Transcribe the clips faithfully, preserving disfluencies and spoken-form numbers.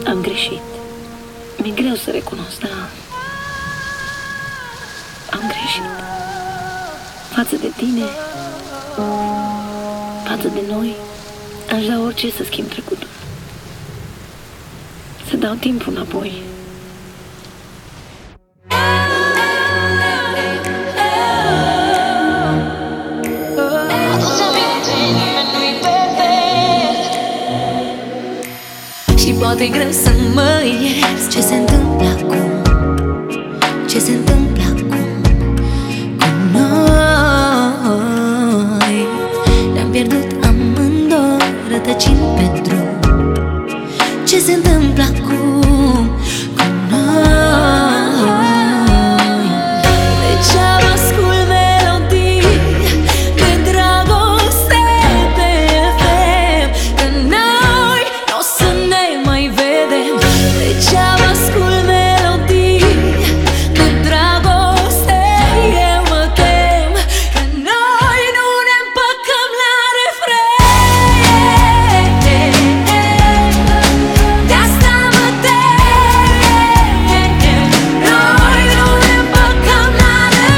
Am greșit. Mi-e greu să recunosc, dar am greșit. Față de tine, față de noi, aș da orice să schimb trecutul. Să dau timpul înapoi. Și poate e greu să mă ierți. Ce se întâmplă acum? Ce se întâmplă acum cu noi? Ne-am pierdut amândoi, rătăcind pe drum. Ce se întâmplă acum cu noi? Degeaba ascult melodii de dragoste pe F M, că noi n-o să ne mai vedem. Degeaba ascult melodii de dragoste, eu mă tem că noi nu ne împăcăm la refren. De asta mă tem, noi nu ne împăcăm la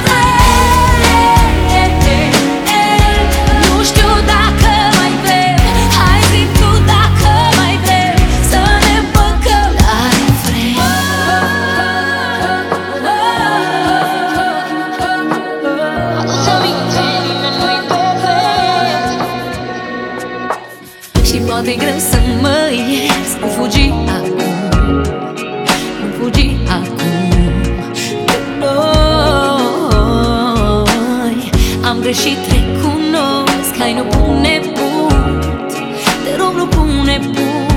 refren. Nu știu dacă mai vrem, hai zi tu dacă mai vrem să ne împăcăm la refren. Adu-ți aminte, nimeni nu-i perfect. Și poate e greu să mă ierți. Nu fugi acum, nu fugi acum de noi. Am greșit, recunosc, hai nu pune punct. Te rog, nu pune punct.